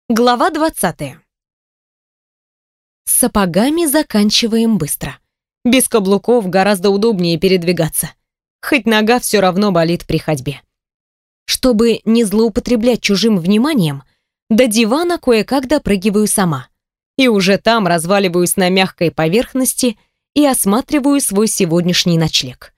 Глава 20. С сапогами заканчиваем быстро. Без каблуков гораздо удобнее передвигаться. Хоть нога все равно болит при ходьбе. Чтобы не злоупотреблять чужим вниманием, до дивана кое-как допрыгиваю сама. И уже там разваливаюсь на мягкой поверхности и осматриваю свой сегодняшний ночлег.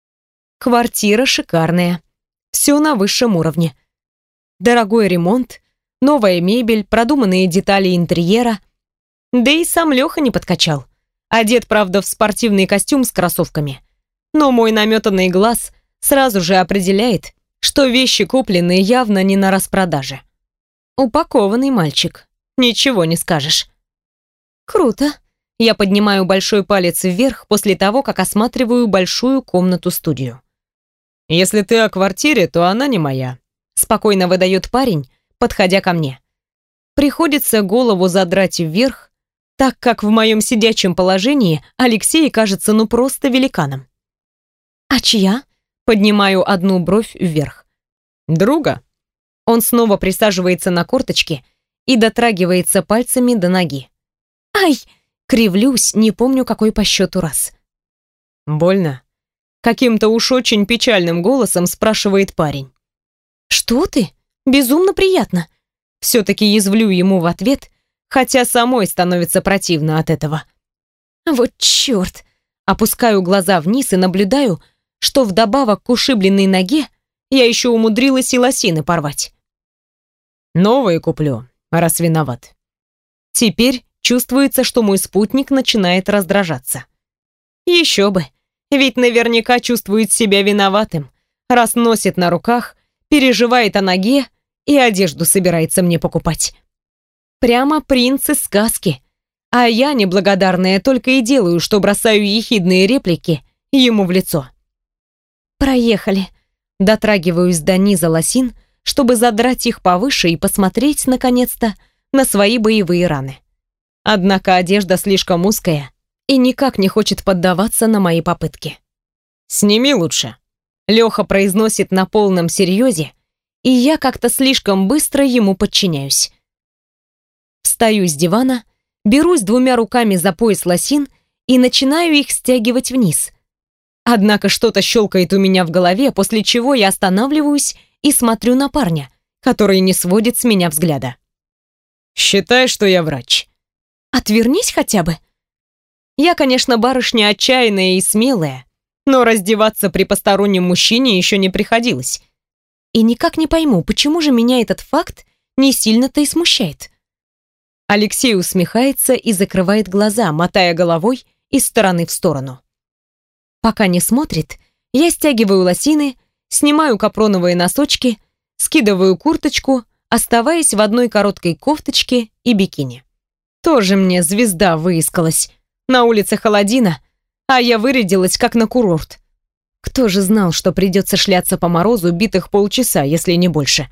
Квартира шикарная. Все на высшем уровне. Дорогой ремонт, новая мебель, продуманные детали интерьера. Да и сам Леха не подкачал. Одет, правда, в спортивный костюм с кроссовками. Но мой наметанный глаз сразу же определяет, что вещи куплены явно не на распродаже. Упакованный мальчик. Ничего не скажешь. Круто. Я поднимаю большой палец вверх после того, как осматриваю большую комнату-студию. «Если ты о квартире, то она не моя», — спокойно выдает парень, подходя ко мне. Приходится голову задрать вверх, так как в моем сидячем положении Алексей кажется ну просто великаном. «А чья?» — поднимаю одну бровь вверх. «Друга». Он снова присаживается на корточки и дотрагивается пальцами до ноги. «Ай!» — кривлюсь, не помню какой по счету раз. «Больно?» — каким-то уж очень печальным голосом спрашивает парень. «Что ты? Безумно приятно!» Все-таки язвлю ему в ответ, хотя самой становится противно от этого. Вот черт! Опускаю глаза вниз и наблюдаю, что вдобавок к ушибленной ноге я еще умудрилась и лосины порвать. «Новые куплю, раз виноват». Теперь чувствуется, что мой спутник начинает раздражаться. Еще бы, ведь наверняка чувствует себя виноватым, раз носит на руках, переживает о ноге и одежду собирается мне покупать. Прямо принц из сказки. А я, неблагодарная, только и делаю, что бросаю ехидные реплики ему в лицо. «Проехали». Дотрагиваюсь до низа лосин, чтобы задрать их повыше и посмотреть, наконец-то, на свои боевые раны. Однако одежда слишком узкая и никак не хочет поддаваться на мои попытки. «Сними лучше», — Леха произносит на полном серьезе, и я как-то слишком быстро ему подчиняюсь. Встаю с дивана, берусь двумя руками за пояс лосин и начинаю их стягивать вниз. Однако что-то щелкает у меня в голове, после чего я останавливаюсь и смотрю на парня, который не сводит с меня взгляда. «Считай, что я врач». «Отвернись хотя бы». Я, конечно, барышня отчаянная и смелая, но раздеваться при постороннем мужчине еще не приходилось. И никак не пойму, почему же меня этот факт не сильно-то и смущает. Алексей усмехается и закрывает глаза, мотая головой из стороны в сторону. Пока не смотрит, я стягиваю лосины, снимаю капроновые носочки, скидываю курточку, оставаясь в одной короткой кофточке и бикини. Тоже мне звезда выискалась. На улице холодина, а я вырядилась как на курорт. Кто же знал, что придется шляться по морозу битых полчаса, если не больше?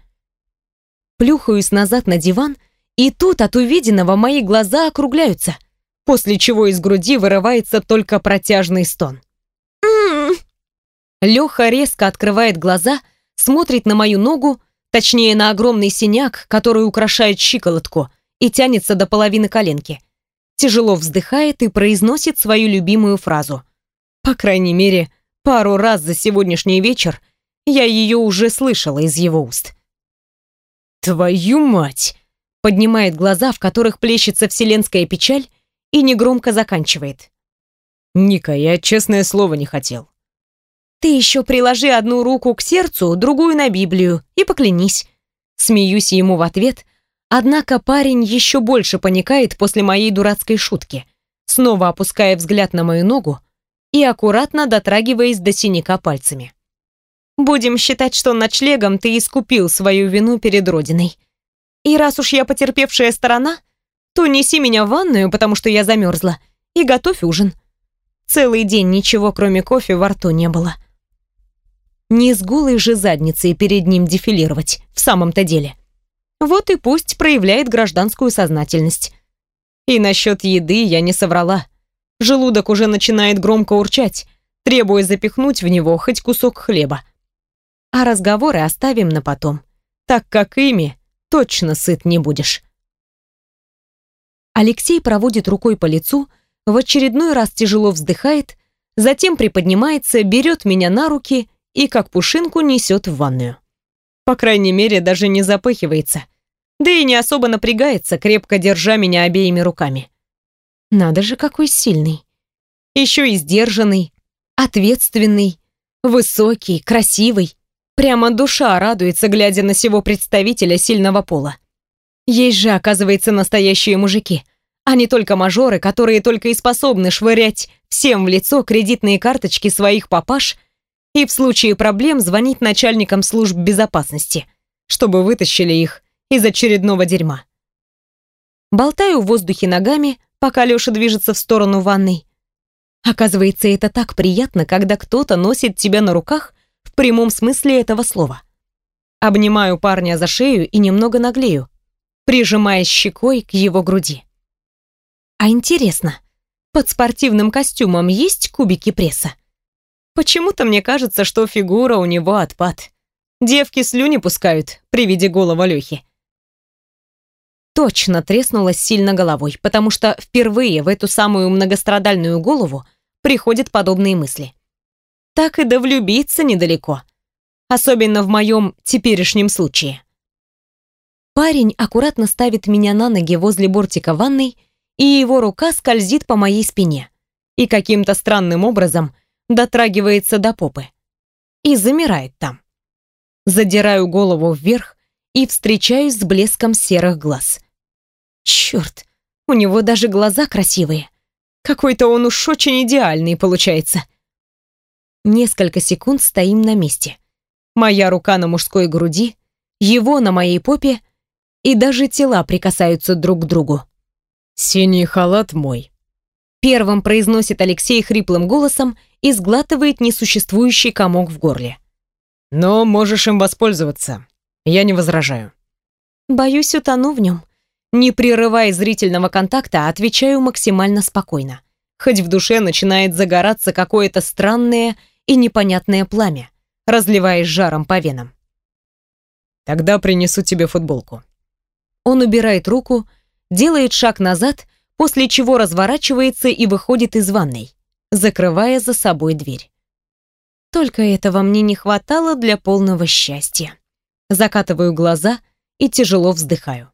Плюхаюсь назад на диван, и тут от увиденного мои глаза округляются, после чего из груди вырывается только протяжный стон. Леха резко открывает глаза, смотрит на мою ногу, точнее на огромный синяк, который украшает щиколотку и тянется до половины коленки. Тяжело вздыхает и произносит свою любимую фразу. По крайней мере, пару раз за сегодняшний вечер я ее уже слышала из его уст. «Твою мать!» Поднимает глаза, в которых плещется вселенская печаль, и негромко заканчивает. «Ника, я честное слово не хотел». «Ты еще приложи одну руку к сердцу, другую на Библию и поклянись». Смеюсь ему в ответ, однако парень еще больше паникает после моей дурацкой шутки, снова опуская взгляд на мою ногу и аккуратно дотрагиваясь до синяка пальцами. «Будем считать, что ночлегом ты искупил свою вину перед Родиной. И раз уж я потерпевшая сторона, то неси меня в ванную, потому что я замерзла, и готовь ужин». Целый день ничего, кроме кофе, во рту не было. Не с голой же задницей перед ним дефилировать, в самом-то деле. Вот и пусть проявляет гражданскую сознательность. И насчет еды я не соврала. Желудок уже начинает громко урчать, требуя запихнуть в него хоть кусок хлеба. А разговоры оставим на потом, так как ими точно сыт не будешь. Алексей проводит рукой по лицу, в очередной раз тяжело вздыхает, затем приподнимается, берет меня на руки и как пушинку несет в ванную. По крайней мере, даже не запыхивается, да и не особо напрягается, крепко держа меня обеими руками. Надо же, какой сильный. Еще и сдержанный, ответственный, высокий, красивый. Прямо душа радуется, глядя на сего представителя сильного пола. Есть же, оказывается, настоящие мужики, а не только мажоры, которые только и способны швырять всем в лицо кредитные карточки своих папаш и в случае проблем звонить начальникам служб безопасности, чтобы вытащили их из очередного дерьма. Болтаю в воздухе ногами, пока Лёша движется в сторону ванной. Оказывается, это так приятно, когда кто-то носит тебя на руках в прямом смысле этого слова. Обнимаю парня за шею и немного наглею, прижимаясь щекой к его груди. А интересно, под спортивным костюмом есть кубики пресса? Почему-то мне кажется, что фигура у него отпад. Девки слюни пускают при виде голого Лёхи. Точно треснулась сильно головой, потому что впервые в эту самую многострадальную голову приходят подобные мысли. Так и до влюбиться недалеко. Особенно в моем теперешнем случае. Парень аккуратно ставит меня на ноги возле бортика ванной, и его рука скользит по моей спине и каким-то странным образом дотрагивается до попы. И замирает там. Задираю голову вверх и встречаюсь с блеском серых глаз. Черт, у него даже глаза красивые. Какой-то он уж очень идеальный получается. Несколько секунд стоим на месте. Моя рука на мужской груди, его на моей попе, и даже тела прикасаются друг к другу. «Синий халат мой», — первым произносит Алексей хриплым голосом и сглатывает несуществующий комок в горле. «Но можешь им воспользоваться. Я не возражаю». Боюсь, утону в нем. Не прерывая зрительного контакта, отвечаю максимально спокойно. Хоть в душе начинает загораться какое-то странное и непонятное пламя, разливаясь жаром по венам. «Тогда принесу тебе футболку». Он убирает руку, делает шаг назад, после чего разворачивается и выходит из ванной, закрывая за собой дверь. Только этого мне не хватало для полного счастья. Закатываю глаза и тяжело вздыхаю.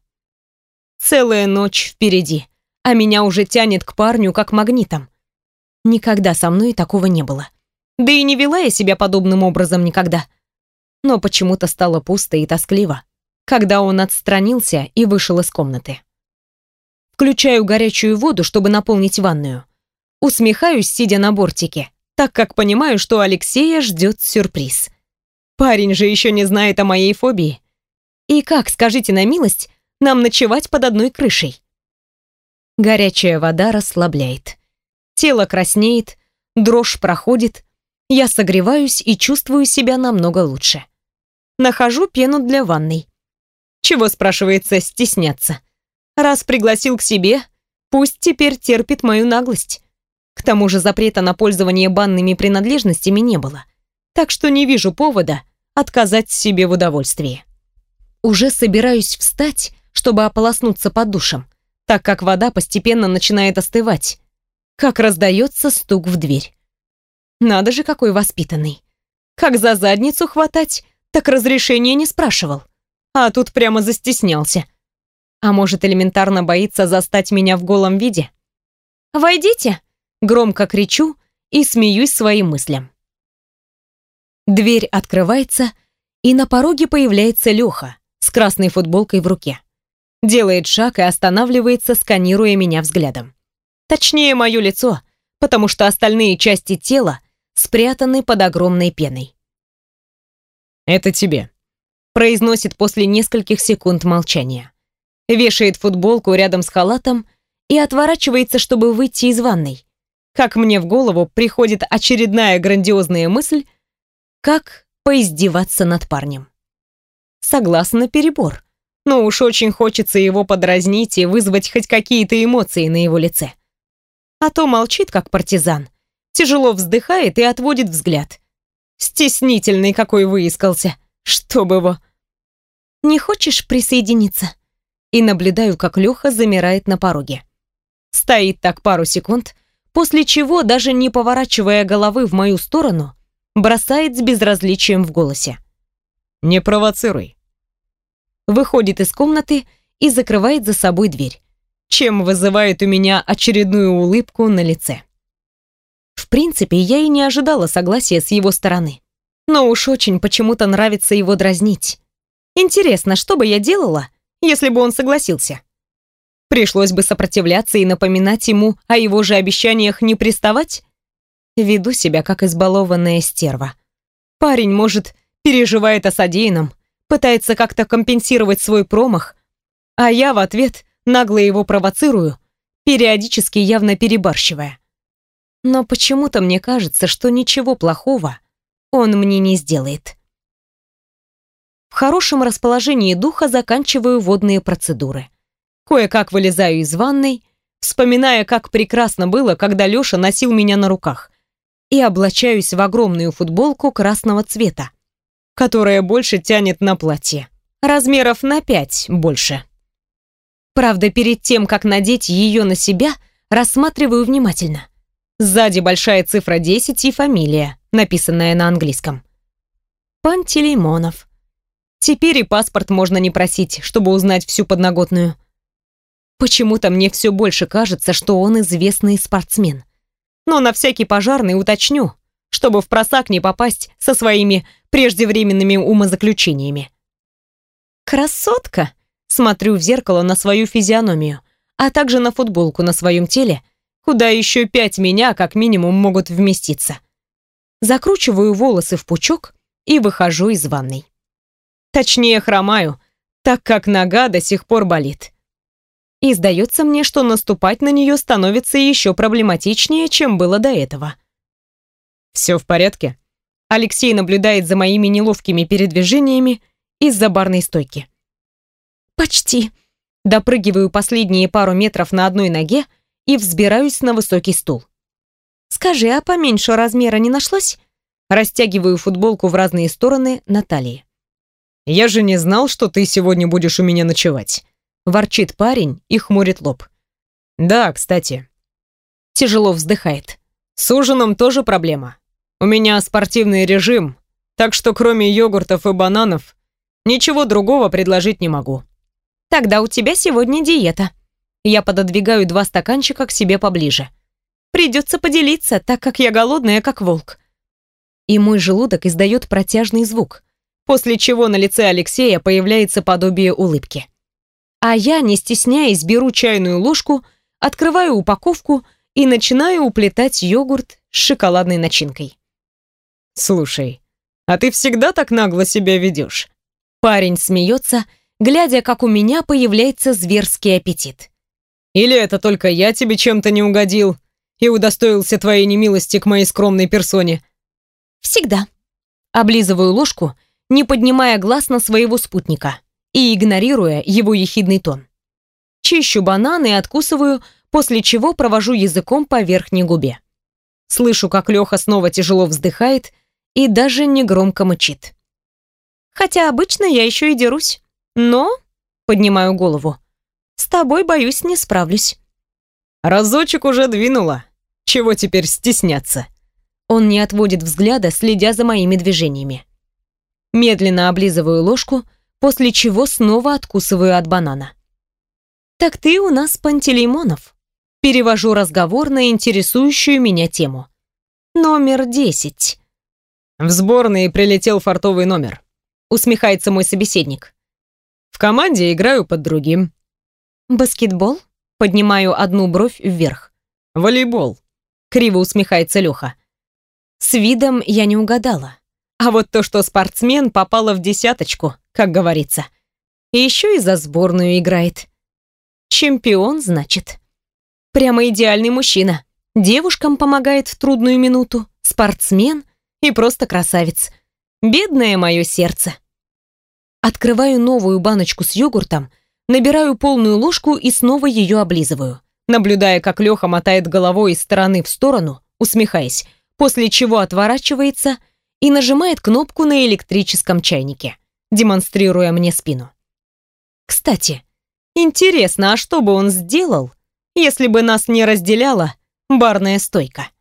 Целая ночь впереди, а меня уже тянет к парню как магнитом. Никогда со мной такого не было. Да и не вела я себя подобным образом никогда. Но почему-то стало пусто и тоскливо, когда он отстранился и вышел из комнаты. Включаю горячую воду, чтобы наполнить ванную. Усмехаюсь, сидя на бортике, так как понимаю, что Алексея ждет сюрприз. Парень же еще не знает о моей фобии. И как, скажите на милость, нам ночевать под одной крышей? Горячая вода расслабляет. Тело краснеет, дрожь проходит. Я согреваюсь и чувствую себя намного лучше. Нахожу пену для ванной. Чего, спрашивается, стесняться? Раз пригласил к себе, пусть теперь терпит мою наглость. К тому же запрета на пользование банными принадлежностями не было, так что не вижу повода отказать себе в удовольствии. Уже собираюсь встать, чтобы ополоснуться под душем, так как вода постепенно начинает остывать, как раздается стук в дверь. Надо же, какой воспитанный. Как за задницу хватать, так разрешения не спрашивал. А тут прямо застеснялся. А может, элементарно боится застать меня в голом виде? «Войдите!» — громко кричу и смеюсь своим мыслям. Дверь открывается, и на пороге появляется Леха с красной футболкой в руке. Делает шаг и останавливается, сканируя меня взглядом. Точнее, мое лицо, потому что остальные части тела спрятаны под огромной пеной. «Это тебе», — произносит после нескольких секунд молчания. Вешает футболку рядом с халатом и отворачивается, чтобы выйти из ванной. Как мне в голову приходит очередная грандиозная мысль, как поиздеваться над парнем. Согласна, перебор, но уж очень хочется его подразнить и вызвать хоть какие-то эмоции на его лице. А то молчит, как партизан, тяжело вздыхает и отводит взгляд. Стеснительный какой выискался, чтоб его. «Не хочешь присоединиться?» И наблюдаю, как Леха замирает на пороге. Стоит так пару секунд, после чего, даже не поворачивая головы в мою сторону, бросает с безразличием в голосе. «Не провоцируй». Выходит из комнаты и закрывает за собой дверь, чем вызывает у меня очередную улыбку на лице. В принципе, я и не ожидала согласия с его стороны. Но уж очень почему-то нравится его дразнить. Интересно, что бы я делала, если бы он согласился? Пришлось бы сопротивляться и напоминать ему о его же обещаниях не приставать? Веду себя как избалованная стерва. Парень, может, переживает о содеянном, пытается как-то компенсировать свой промах, а я в ответ нагло его провоцирую, периодически явно перебарщивая. Но почему-то мне кажется, что ничего плохого он мне не сделает. В хорошем расположении духа заканчиваю водные процедуры. Кое-как вылезаю из ванной, вспоминая, как прекрасно было, когда Лёша носил меня на руках, и облачаюсь в огромную футболку красного цвета, которая больше тянет на платье. Размеров на 5 больше. Правда, перед тем, как надеть ее на себя, рассматриваю внимательно. Сзади большая цифра 10 и фамилия, написанная на английском. Пантелеймонов. Теперь и паспорт можно не просить, чтобы узнать всю подноготную. Почему-то мне все больше кажется, что он известный спортсмен. Но на всякий пожарный уточню, чтобы впросак не попасть со своими преждевременными умозаключениями. «Красотка!» — смотрю в зеркало на свою физиономию, а также на футболку на своем теле, куда еще 5 меня как минимум могут вместиться. Закручиваю волосы в пучок и выхожу из ванной. Точнее, хромаю, так как нога до сих пор болит. И сдается мне, что наступать на нее становится еще проблематичнее, чем было до этого. «Все в порядке?» Алексей наблюдает за моими неловкими передвижениями из-за барной стойки. «Почти». Допрыгиваю последние пару метров на одной ноге и взбираюсь на высокий стул. «Скажи, а поменьше размера не нашлось?» Растягиваю футболку в разные стороны на талии. «Я же не знал, что ты сегодня будешь у меня ночевать», — ворчит парень и хмурит лоб. «Да, кстати». Тяжело вздыхает. «С ужином тоже проблема. У меня спортивный режим, так что кроме йогуртов и бананов ничего другого предложить не могу». «Тогда у тебя сегодня диета». Я пододвигаю 2 стаканчика к себе поближе. «Придется поделиться, так как я голодная, как волк». И мой желудок издает протяжный звук, после чего на лице Алексея появляется подобие улыбки. А я, не стесняясь, беру чайную ложку, открываю упаковку и начинаю уплетать йогурт с шоколадной начинкой. «Слушай, а ты всегда так нагло себя ведешь?» Парень смеется, глядя, как у меня появляется зверский аппетит. «Или это только я тебе чем-то не угодил и удостоился твоей немилости к моей скромной персоне?» «Всегда». Облизываю ложку, не поднимая глаз на своего спутника и игнорируя его ехидный тон. Чищу банан и откусываю, после чего провожу языком по верхней губе. Слышу, как Леха снова тяжело вздыхает и даже негромко мычит. Хотя обычно я еще и дерусь. Но, поднимаю голову, с тобой, боюсь, не справлюсь. «Разочек уже двинула. Чего теперь стесняться?» Он не отводит взгляда, следя за моими движениями. Медленно облизываю ложку, после чего снова откусываю от банана. «Так ты у нас Пантелеймонов». Перевожу разговор на интересующую меня тему. «Номер 10». «В сборной прилетел фартовый номер», — усмехается мой собеседник. «В команде играю под другим». «Баскетбол?» — поднимаю одну бровь вверх. «Волейбол», — криво усмехается Леха. С видом я не угадала. А вот то, что спортсмен, попало в десяточку, как говорится. И еще и за сборную играет. Чемпион, значит. Прямо идеальный мужчина. Девушкам помогает в трудную минуту, спортсмен и просто красавец. Бедное мое сердце. Открываю новую баночку с йогуртом, набираю полную ложку и снова ее облизываю, наблюдая, как Леха мотает головой из стороны в сторону, усмехаясь, после чего отворачивается и нажимает кнопку на электрическом чайнике, демонстрируя мне спину. Кстати, интересно, а что бы он сделал, если бы нас не разделяла барная стойка.